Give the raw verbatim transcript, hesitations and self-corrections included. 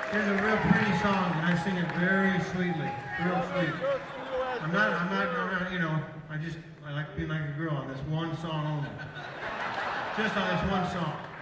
Here's a real pretty song, and I sing it very sweetly, real sweet. I'm not, I'm not, I'm not, you know, I just, I like being like a girl on this one song only. Just on this one song.